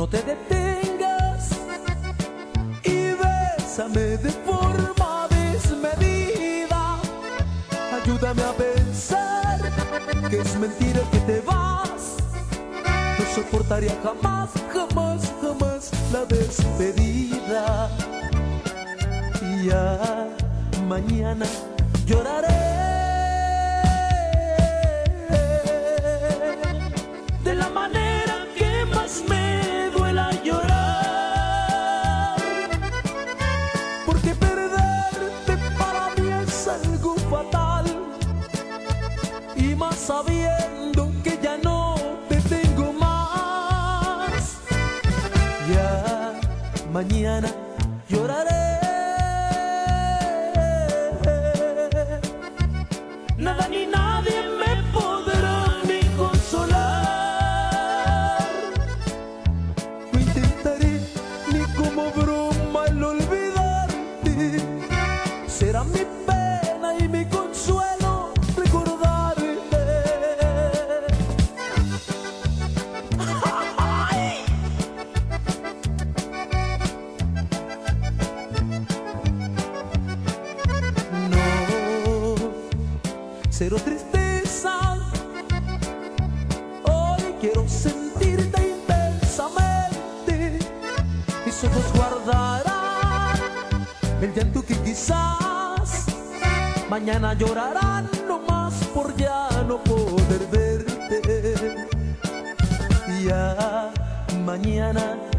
No te detengas y bésame de forma desmedida. Ayúdame a pensar que es mentira que te vas. No soportaría jamás, jamás, jamás la despedida. Y ya mañana lloraré de la manera que más me duela llorar, porque perderte para mí es algo fatal, y más sabiendo que ya no te tengo más. Ya mañana lloraré. Nada ni nadie me podrá ni consolar. No intentaré ni como broma el olvidarte. Será mi pena y mi consuelo recordarte. No, cero tristeza. Hoy quiero sentirte intensamente. Mis ojos guardarán el llanto que quizás mañana llorarán, no más por ya no poder verte. Ya mañana